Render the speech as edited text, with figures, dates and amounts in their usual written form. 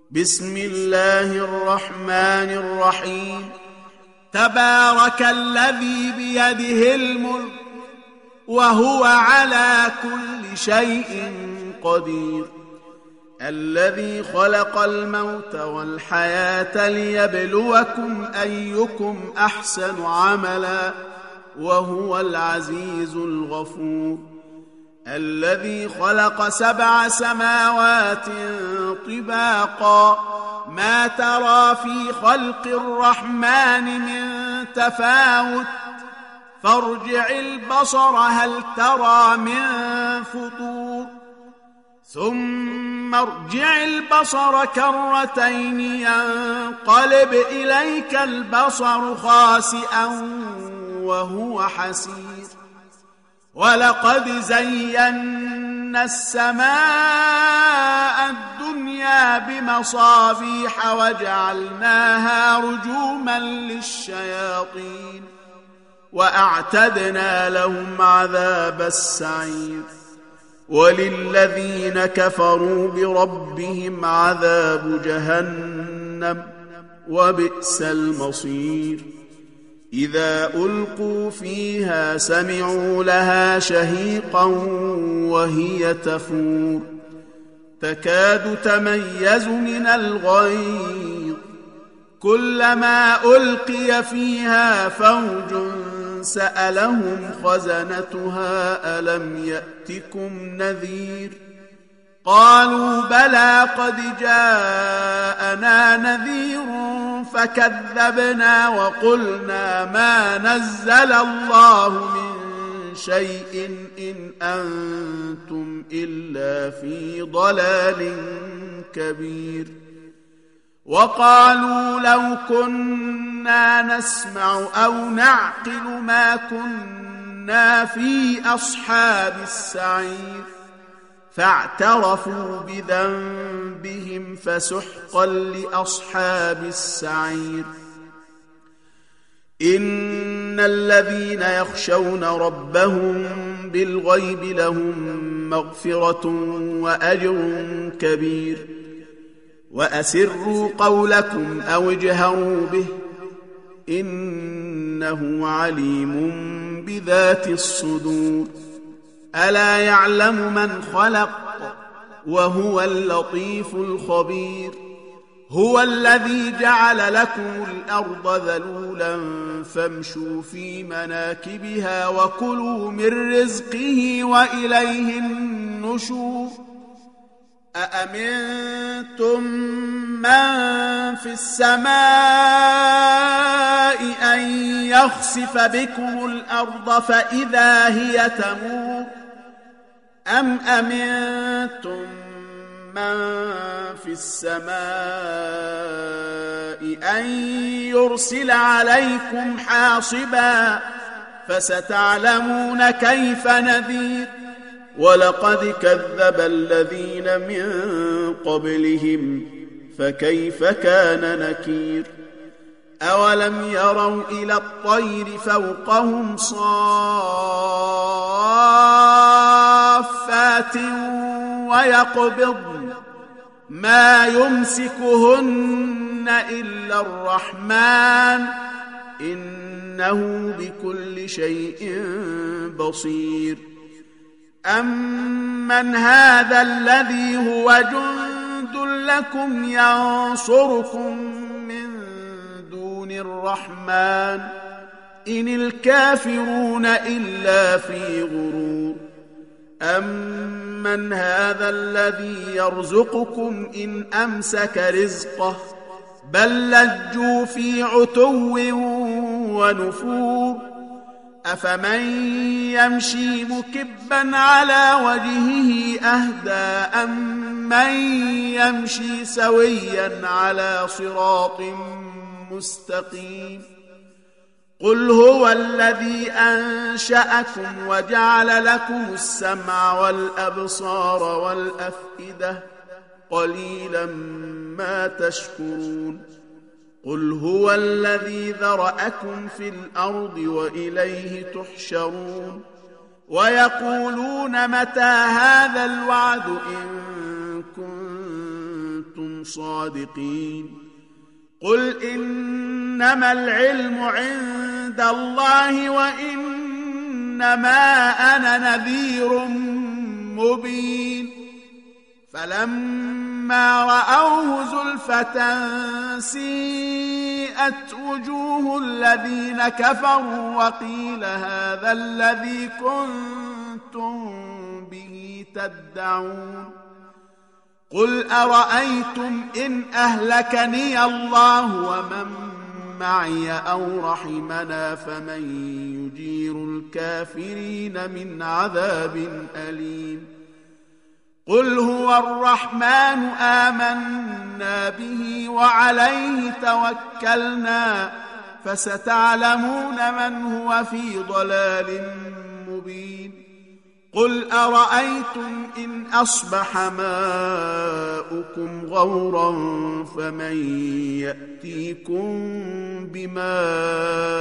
بسم الله الرحمن الرحيم. تبارك الذي بيده الملك وهو على كل شيء قدير، الذي خلق الموت والحياة ليبلوكم أيكم أحسن عملا وهو العزيز الغفور، الذي خلق 7 سماوات طباقا ما ترى في خلق الرحمن من تفاوت فارجع البصر هل ترى من فطور ثم ارجع البصر كرتين ينقلب إليك البصر خاسئا وهو حسير، ولقد زينا السماء الدنيا بمصابيح وجعلناها رجوما للشياطين وأعتدنا لهم عذاب السعير، وللذين كفروا بربهم عذاب جهنم وبئس المصير. إذا ألقوا فيها سمعوا لها شهيقا وهي تفور تكاد تميز من الغيظ، كلما ألقي فيها فوج سألهم خزنتها ألم يأتكم نذير، قالوا بلى قد جاءنا نذير فكذبنا وقلنا ما نزل الله من شيء إن أنتم إلا في ضلال كبير، وقالوا لو كنا نسمع أو نعقل ما كنا في أصحاب السعير، فاعترفوا بذنبهم فسحقا لأصحاب السعير. إن الذين يخشون ربهم بالغيب لهم مغفرة وأجر كبير، وأسروا قولكم أو اجهروا به إنه عليم بذات الصدور، ألا يعلم من خلق وهو اللطيف الخبير، هو الذي جعل لكم الأرض ذلولا فامشوا في مناكبها وكلوا من رزقه وإليه النشور، أأمنتم من في السماء أن يخسف بكم الأرض فإذا هي تمور، أم أمنتم من في السماء أن يرسل عليكم حاصبا فستعلمون كيف نذير، ولقد كذب الذين من قبلهم فكيف كان نكير، أولم يروا إلى الطير فوقهم صافات ويقبضن ما يمسكهن إلا الرحمن إنه بكل شيء بصير، أمن هذا الذي هو جند لكم ينصركم من دون الرحمن إن الكافرون إلا في غرور، أمن هذا الذي يرزقكم إن أمسك رزقه بل لجوا في عتو ونفور، أفمن يمشي مكبا على وجهه أهدى أمن يمشي سويا على صراط مستقيم، قل هو الذي أنشأكم وجعل لكم السمع والأبصار والأفئدة قليلا ما تشكرون، قل هو الذي ذرأكم في الأرض وإليه تحشرون، ويقولون متى هذا الوعد إن كنتم صادقين قل إنما العلم عند الله وإنما أنا نذير مبين فلما رأوه زلفة سيئت وجوه الذين كفروا وقيل هذا الذي كنتم به تدعون قل أرأيتم إن أهلكني الله ومن معي أو رحمنا فمن يجير الكافرين من عذاب أليم قل هو الرحمن آمنا به وعليه توكلنا فستعلمون من هو في ضلال مبين قل أرأيتم إن أصبح ماؤكم غورا فمن يأتيكم بماء